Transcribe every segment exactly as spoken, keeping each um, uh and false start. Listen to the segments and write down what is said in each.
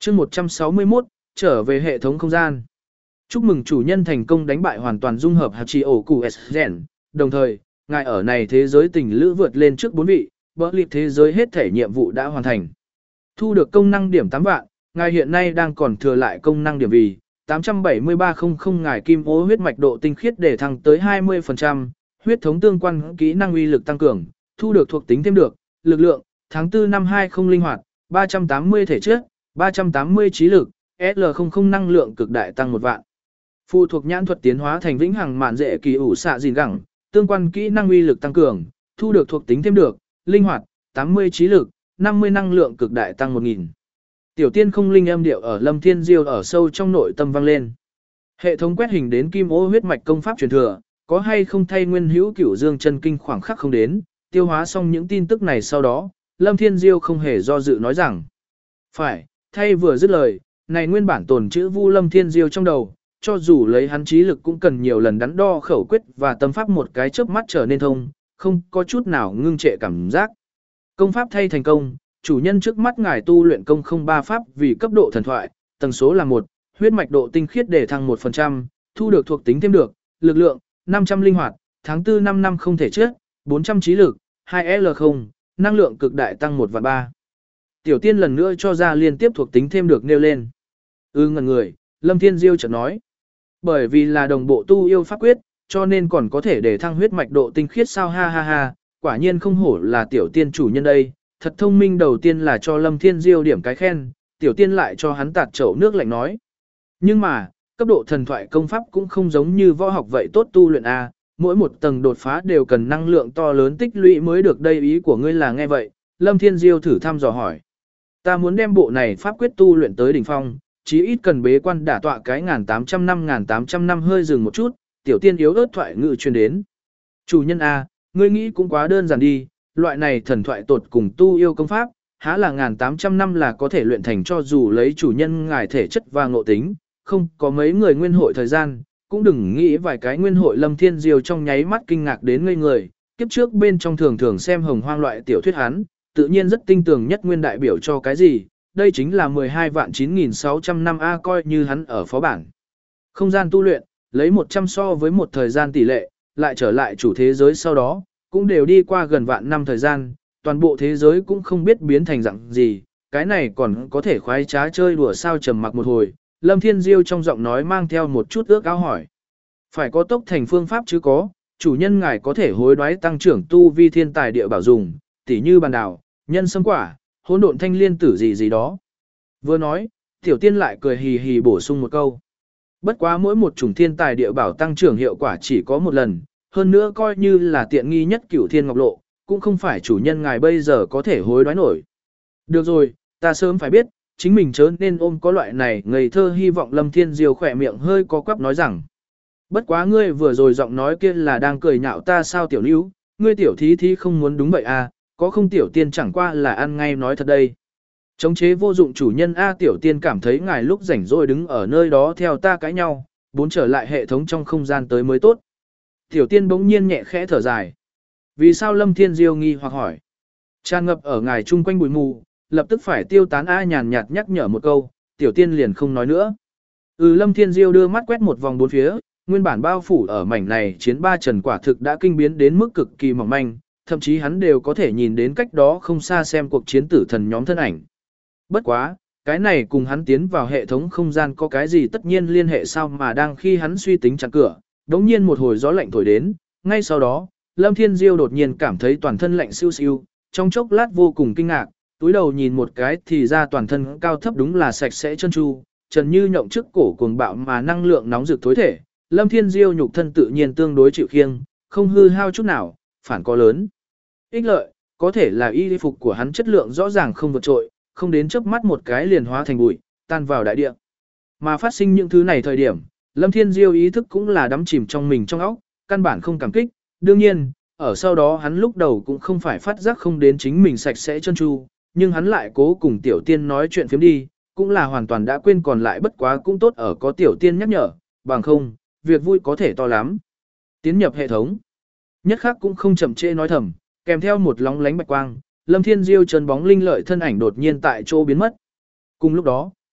chương một trăm sáu mươi mốt, trở về hệ thống không gian. Chúc mừng chủ nhân thành công đánh bại hoàn toàn dung hợp Hachioku S-Gen, đồng thời, ngài ở này thế giới tình lữ vượt lên trước bốn vị, bỡ liệt thế giới hết thể nhiệm vụ đã hoàn thành. Thu được công năng điểm tám vạn, ngài hiện nay đang còn thừa lại công năng điểm vì tám trăm bảy mươi ba nghìn ngài kim ô huyết mạch độ tinh khiết để thăng tới hai mươi phần trăm, huyết thống tương quan kỹ năng uy lực tăng cường, thu được thuộc tính thêm được, lực lượng, tháng tư năm hai không linh hoạt, ba trăm tám mươi thể chất, ba trăm tám mươi trí lực, L không không năng lượng cực đại tăng một vạn. Phụ thuộc nhãn thuật tiến hóa thành vĩnh hằng mạn dễ kỳ ủ xạ gìn gẳng, tương quan kỹ năng uy lực tăng cường, thu được thuộc tính thêm được, linh hoạt, tám mươi trí lực, năm mươi năng lượng cực đại tăng một nghìn. Tiểu tiên không linh âm điệu ở Lâm Thiên Diêu ở sâu trong nội tâm vang lên. Hệ thống quét hình đến kim ô huyết mạch công pháp truyền thừa, có hay không thay nguyên hữu cửu dương chân kinh khoảng khắc không đến, tiêu hóa xong những tin tức này sau đó, Lâm Thiên Diêu không hề do dự nói rằng. Phải, thay vừa dứt lời, này nguyên bản tồn chữ Vu Lâm Thiên Diêu trong đầu, cho dù lấy hắn trí lực cũng cần nhiều lần đắn đo khẩu quyết và tâm pháp một cái chớp mắt trở nên thông, không có chút nào ngưng trệ cảm giác. Công pháp thay thành công, chủ nhân trước mắt ngài tu luyện công không ba pháp vì cấp độ thần thoại, tầng số là một, huyết mạch độ tinh khiết để thăng một phần trăm, thu được thuộc tính thêm được, lực lượng, năm trăm linh hoạt, tháng tư năm năm không thể chết, bốn trăm trí lực, hai L không, năng lượng cực đại tăng một và ba. Tiểu tiên lần nữa cho ra liên tiếp thuộc tính thêm được nêu lên. Ư ngần người, Lâm Thiên Diêu chợt nói. Bởi vì là đồng bộ tu yêu pháp quyết, cho nên còn có thể để thăng huyết mạch độ tinh khiết sao ha ha ha, quả nhiên không hổ là tiểu tiên chủ nhân đây, thật thông minh. Đầu tiên là cho Lâm Thiên Diêu điểm cái khen, tiểu tiên lại cho hắn tạt chậu nước lạnh nói. Nhưng mà, cấp độ thần thoại công pháp cũng không giống như võ học vậy tốt tu luyện a, mỗi một tầng đột phá đều cần năng lượng to lớn tích lũy mới được đây, ý của ngươi là nghe vậy? Lâm Thiên Diêu thử thăm dò hỏi. Ta muốn đem bộ này pháp quyết tu luyện tới đỉnh phong, chí ít cần bế quan đả tọa cái ngàn tám trăm năm ngàn tám trăm năm. Hơi dừng một chút, tiểu tiên yếu ớt thoại ngự truyền đến. Chủ nhân a, ngươi nghĩ cũng quá đơn giản đi, loại này thần thoại tột cùng tu yêu công pháp, há là ngàn tám trăm năm là có thể luyện thành, cho dù lấy chủ nhân ngài thể chất và ngộ tính, không có mấy người nguyên hội thời gian, cũng đừng nghĩ vài cái nguyên hội. Lâm Thiên Diêu trong nháy mắt kinh ngạc đến ngây người, kiếp trước bên trong thường thường xem hồng hoang loại tiểu thuyết hắn, tự nhiên rất tinh tường nhất nguyên đại biểu cho cái gì, đây chính là mười hai vạn chín nghìn sáu trăm năm a, coi như hắn ở phó bản. Không gian tu luyện, lấy một trăm so với một thời gian tỷ lệ, lại trở lại chủ thế giới sau đó, cũng đều đi qua gần vạn năm thời gian, toàn bộ thế giới cũng không biết biến thành dạng gì, cái này còn có thể khoái trá chơi đùa sao? Trầm mặc một hồi, Lâm Thiên Diêu trong giọng nói mang theo một chút ước ao hỏi. Phải có tốc thành phương pháp chứ có, chủ nhân ngài có thể hối đoái tăng trưởng tu vi thiên tài địa bảo dùng, tỉ như bàn đảo, nhân sâm quả, hỗn độn thanh liên tử gì gì đó. Vừa nói, tiểu tiên lại cười hì hì bổ sung một câu. Bất quá mỗi một chủng thiên tài địa bảo tăng trưởng hiệu quả chỉ có một lần, hơn nữa coi như là tiện nghi nhất Cửu Thiên Ngọc Lộ, cũng không phải chủ nhân ngài bây giờ có thể hối đoái nổi. Được rồi, ta sớm phải biết, chính mình chớ nên ôm có loại này ngây thơ hy vọng. Lâm Thiên Diêu khỏe miệng hơi có quắp nói rằng. Bất quá ngươi vừa rồi giọng nói kia là đang cười nhạo ta sao tiểu níu, ngươi tiểu thí thí không muốn đúng vậy à, có không? Tiểu tiên chẳng qua là ăn ngay nói thật đây. Chống chế vô dụng chủ nhân a, tiểu tiên cảm thấy ngài lúc rảnh rỗi đứng ở nơi đó theo ta cãi nhau, bốn trở lại hệ thống trong không gian tới mới tốt. Tiểu tiên bỗng nhiên nhẹ khẽ thở dài. Vì sao? Lâm Thiên Diêu nghi hoặc hỏi. Tràn ngập ở ngài chung quanh bụi mù, lập tức phải tiêu tán a, nhàn nhạt nhắc nhở một câu, tiểu tiên liền không nói nữa. Ừ, Lâm Thiên Diêu đưa mắt quét một vòng bốn phía, nguyên bản bao phủ ở mảnh này chiến ba trần quả thực đã kinh biến đến mức cực kỳ mỏng manh, thậm chí hắn đều có thể nhìn đến cách đó không xa xem cuộc chiến tử thần nhóm thân ảnh. Bất quá, cái này cùng hắn tiến vào hệ thống không gian có cái gì tất nhiên liên hệ sao? Mà đang khi hắn suy tính chặn cửa, đống nhiên một hồi gió lạnh thổi đến, ngay sau đó, Lâm Thiên Diêu đột nhiên cảm thấy toàn thân lạnh siêu siêu, trong chốc lát vô cùng kinh ngạc, túi đầu nhìn một cái thì ra toàn thân cao thấp đúng là sạch sẽ chân chu, trần như nhộng trước cổ cuồng bạo mà năng lượng nóng rực thối thể. Lâm Thiên Diêu nhục thân tự nhiên tương đối chịu khiêng, không hư hao chút nào, phản có lớn ích lợi, có thể là y phục của hắn chất lượng rõ ràng không vượt trội, không đến chớp mắt một cái liền hóa thành bụi, tan vào đại địa. Mà phát sinh những thứ này thời điểm, Lâm Thiên Diêu ý thức cũng là đắm chìm trong mình trong óc, căn bản không cảm kích. Đương nhiên, ở sau đó hắn lúc đầu cũng không phải phát giác không đến chính mình sạch sẽ chân tru, nhưng hắn lại cố cùng tiểu tiên nói chuyện phiếm đi, cũng là hoàn toàn đã quên còn lại. Bất quá cũng tốt ở có tiểu tiên nhắc nhở, bằng không, việc vui có thể to lắm. Tiến nhập hệ thống. Nhất khắc cũng không chậm trễ nói thầm, kèm theo một lóng lánh bạch quang, Lâm Thiên Diêu chân bóng linh lợi thân ảnh đột nhiên tại chỗ biến mất. Cùng lúc đó,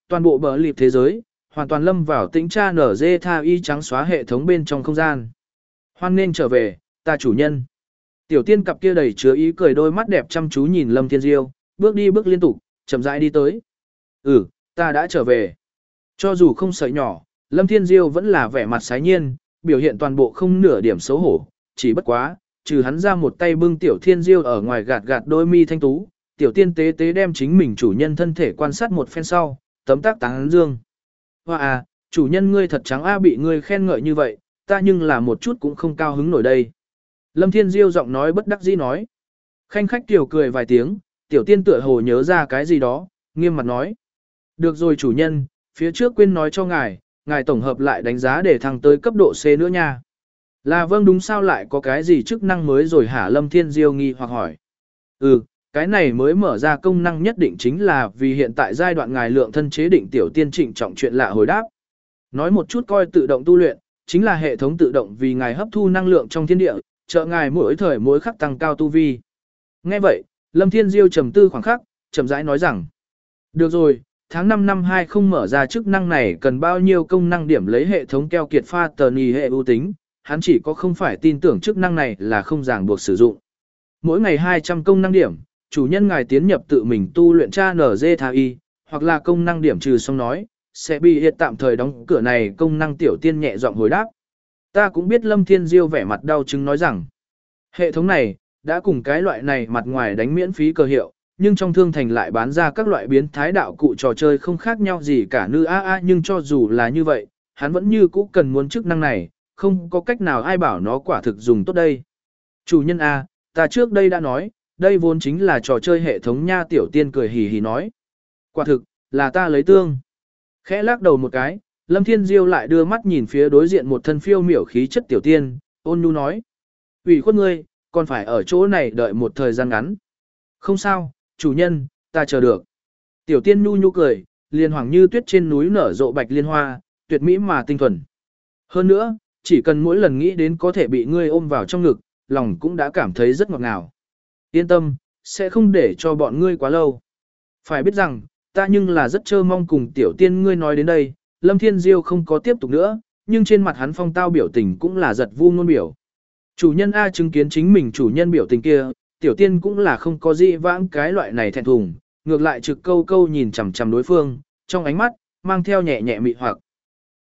toàn bộ bờ lịp thế giới, hoàn toàn lâm vào tĩnh tra nở dê tha y trắng xóa hệ thống bên trong không gian. Hoan nên trở về, ta chủ nhân. Tiểu tiên cặp kia đầy chứa ý cười đôi mắt đẹp chăm chú nhìn Lâm Thiên Diêu, bước đi bước liên tục, chậm rãi đi tới. Ừ, ta đã trở về. Cho dù không sợi nhỏ, Lâm Thiên Diêu vẫn là vẻ mặt sái nhiên, biểu hiện toàn bộ không nửa điểm xấu hổ, chỉ bất quá, trừ hắn ra một tay bưng Tiểu Thiên Diêu ở ngoài gạt gạt đôi mi thanh tú, Tiểu tiên tế tế đem chính mình chủ nhân thân thể quan sát một phen sau, tấm tác tán dương. Hoa à, chủ nhân ngươi thật trắng a, bị ngươi khen ngợi như vậy, ta nhưng là một chút cũng không cao hứng nổi đây. Lâm Thiên Diêu giọng nói bất đắc dĩ nói. Khanh khách tiểu cười vài tiếng, Tiểu tiên tựa hồ nhớ ra cái gì đó, nghiêm mặt nói. Được rồi chủ nhân, phía trước quên nói cho ngài, ngài tổng hợp lại đánh giá để thăng tới cấp độ C nữa nha. Là vâng, đúng sao lại có cái gì chức năng mới rồi hả? Lâm Thiên Diêu nghi hoặc hỏi. Ừ, cái này mới mở ra công năng nhất định chính là vì hiện tại giai đoạn ngài lượng thân chế định. Tiểu tiên trịnh trọng chuyện lạ hồi đáp. Nói một chút coi tự động tu luyện, chính là hệ thống tự động vì ngài hấp thu năng lượng trong thiên địa, trợ ngài mỗi thời mỗi khắc tăng cao tu vi. Nghe vậy, Lâm Thiên Diêu trầm tư khoảng khắc, chậm rãi nói rằng. Được rồi, tháng năm năm hai không mở ra chức năng này cần bao nhiêu công năng điểm lấy hệ thống keo kiệt pha tờ nì hệ ưu tính, hắn chỉ có không phải tin tưởng chức năng này là không ràng buộc sử dụng. Mỗi ngày hai trăm công năng điểm, chủ nhân ngài tiến nhập tự mình tu luyện tra nở dê tha y, hoặc là công năng điểm trừ xong nói, sẽ bị hiện tạm thời đóng cửa này. Công năng tiểu tiên nhẹ giọng hồi đáp. Ta cũng biết. Lâm Thiên Diêu vẻ mặt đau chứng nói rằng, hệ thống này đã cùng cái loại này mặt ngoài đánh miễn phí cơ hiệu, nhưng trong thương thành lại bán ra các loại biến thái đạo cụ trò chơi không khác nhau gì cả nữ a a, nhưng cho dù là như vậy, hắn vẫn như cũ cần muốn chức năng này, không có cách nào ai bảo nó quả thực dùng tốt đây. Chủ nhân a, ta trước đây đã nói, đây vốn chính là trò chơi hệ thống nha. Tiểu tiên cười hì hì nói. Quả thực, là ta lấy tương. Khẽ lắc đầu một cái, Lâm Thiên Diêu lại đưa mắt nhìn phía đối diện một thân phiêu miểu khí chất tiểu tiên, ôn nhu nói. Ủy khuất ngươi, còn phải ở chỗ này đợi một thời gian ngắn. Không sao, chủ nhân, ta chờ được. Tiểu tiên nhu nhu cười, liền hoàng như tuyết trên núi nở rộ bạch liên hoa, tuyệt mỹ mà tinh thuần. Hơn nữa, chỉ cần mỗi lần nghĩ đến có thể bị ngươi ôm vào trong ngực, lòng cũng đã cảm thấy rất ngọt ngào. Yên tâm, sẽ không để cho bọn ngươi quá lâu. Phải biết rằng, ta nhưng là rất trơ mong cùng tiểu tiên ngươi nói đến đây. Lâm Thiên Diêu không có tiếp tục nữa, nhưng trên mặt hắn phong tao biểu tình cũng là giật vu ngôn biểu. Chủ nhân A chứng kiến chính mình chủ nhân biểu tình kia, tiểu tiên cũng là không có gì vãng cái loại này thẹn thùng, ngược lại trực câu câu nhìn chằm chằm đối phương, trong ánh mắt mang theo nhẹ nhẹ mị hoặc.